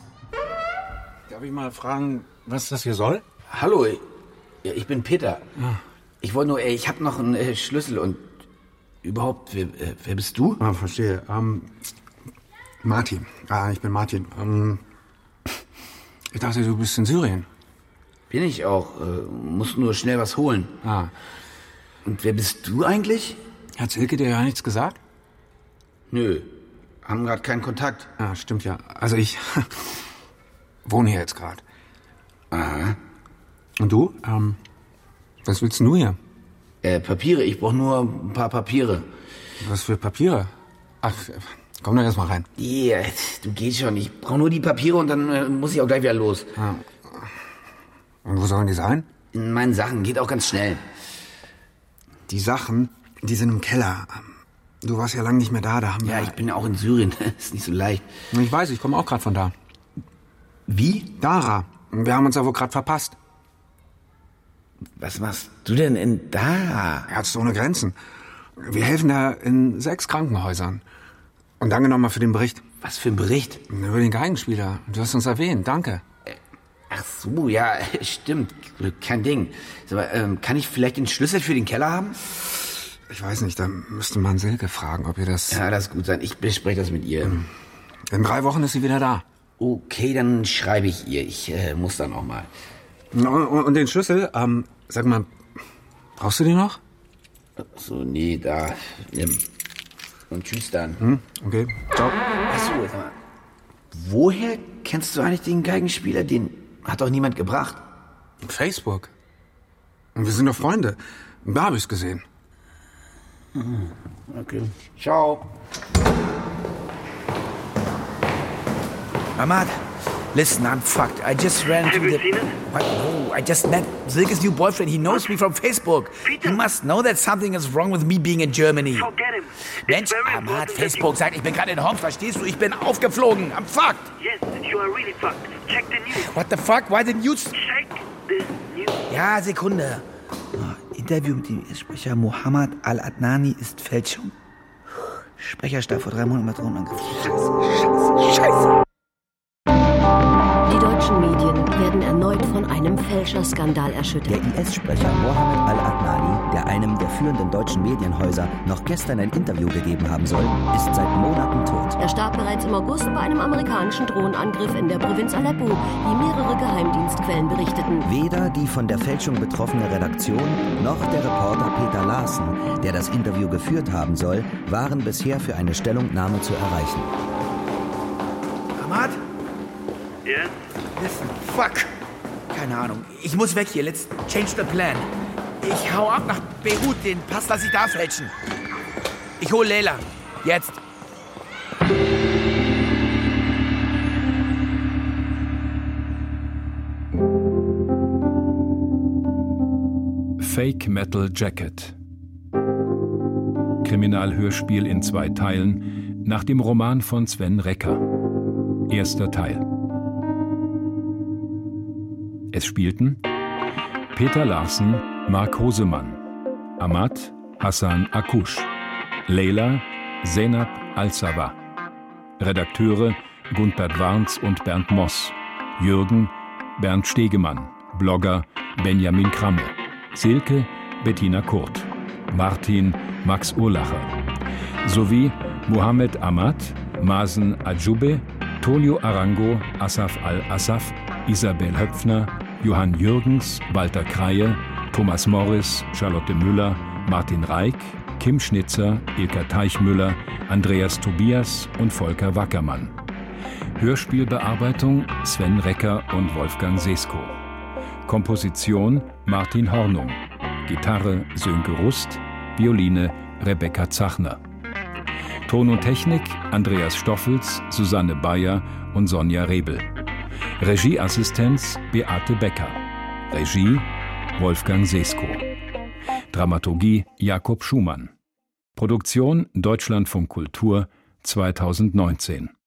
Darf ich mal fragen, was das hier soll? Hallo, ich bin Peter. Ich wollte nur, ich habe noch einen Schlüssel und überhaupt, wer bist du? Ah, verstehe. Martin. Ich bin Martin. Ich dachte, du bist in Syrien. Bin ich auch. Muss nur schnell was holen. Und wer bist du eigentlich? Hat Silke dir ja nichts gesagt? Nö, haben gerade keinen Kontakt. Stimmt ja. Also ich wohne hier jetzt gerade. Aha. Und du? Was willst du hier? Papiere. Ich brauche nur ein paar Papiere. Was für Papiere? Ach, komm doch erst mal rein. Yeah, du gehst schon. Ich brauche nur die Papiere und dann muss ich auch gleich wieder los. Und wo sollen die sein? In meinen Sachen. Geht auch ganz schnell. Die Sachen, die sind im Keller. Du warst ja lange nicht mehr da. Ja, ich bin ja auch in Syrien. Ist nicht so leicht. Ich weiß, ich komme auch gerade von da. Wie? Dara. Wir haben uns ja wohl gerade verpasst. Was machst du denn in Dara? Ärzte ohne Grenzen. Wir helfen da in 6 Krankenhäusern. Und danke nochmal für den Bericht. Was für ein Bericht? Über den Geigenspieler. Du hast uns erwähnt. Danke. Ach so, ja, stimmt. Kein Ding. Aber, kann ich vielleicht den Schlüssel für den Keller haben? Ich weiß nicht, da müsste man Silke fragen, ob ihr das... Ja, das ist gut sein. Ich bespreche das mit ihr. In 3 Wochen ist sie wieder da. Okay, dann schreibe ich ihr. Ich muss dann auch mal. Und den Schlüssel, sag mal, brauchst du den noch? So, nee, da. Und tschüss dann. Okay, ciao. Achso, sag mal. Woher kennst du eigentlich den Geigenspieler? Den hat doch niemand gebracht. Facebook. Und wir sind doch Freunde. Da hab ich's gesehen. Okay. Ciao. Ahmad, listen, I'm fucked. I just ran into the... Seen it? What? No, I just met Silke's new boyfriend. He knows me from Facebook. Peter. You must know that something is wrong with me being in Germany. Forget him. Mensch, Ahmad, Facebook sagt, ich bin gerade in Homs, verstehst du? Ich bin aufgeflogen. I'm fucked. Yes, you are really fucked. Check the news. What the fuck? Why the news? Check the news. Ja, Sekunde. Interview mit dem IS-Sprecher Mohammed al-Adnani ist Fälschung. Sprecherstab vor 3 Monaten mit Drohnenangriff. Scheiße. Die deutschen Medien werden erneut von einem Fälscherskandal erschüttert. Der IS-Sprecher Mohammed al-Adnani, der einem der führenden deutschen Medienhäuser noch gestern ein Interview gegeben haben soll, ist seit Monaten tot. Er starb bereits im August bei einem amerikanischen Drohnenangriff in der Provinz Aleppo, wie mehrere Geheimdienstquellen berichteten. Weder die von der Fälschung betroffene Redaktion noch der Reporter Peter Larsen, der das Interview geführt haben soll, waren bisher für eine Stellungnahme zu erreichen. Ahmad? Ja? Listen, fuck. Keine Ahnung. Ich muss weg hier. Let's change the plan. Ich hau ab nach Beirut. Den Pass lasse ich da fälschen. Ich hol Leila. Jetzt. Fake Metal Jacket. Kriminalhörspiel in 2 Teilen nach dem Roman von Sven Recker. 1. Teil. Es spielten Peter Larsen, Mark Hosemann, Ahmad, Hassan Akush, Leila, Senab Al-Sawa, Redakteure Gunthert Warns und Bernd Moss, Jürgen, Bernd Stegemann, Blogger Benjamin Kramme, Silke, Bettina Kurt, Martin, Max Urlacher, sowie Mohammed Ahmad, Masen Adjube, Tonio Arango, Asaf Al-Asaf, Isabel Höpfner, Johann Jürgens, Walter Kreie, Thomas Morris, Charlotte Müller, Martin Reik, Kim Schnitzer, Ilka Teichmüller, Andreas Tobias und Volker Wackermann. Hörspielbearbeitung Sven Recker und Wolfgang Sesko. Komposition Martin Hornung. Gitarre Sönke Rust, Violine Rebecca Zachner. Ton und Technik Andreas Stoffels, Susanne Bayer und Sonja Rebel. Regieassistenz Beate Becker. Regie Wolfgang Sesko. Dramaturgie Jakob Schumann. Produktion Deutschlandfunk Kultur 2019.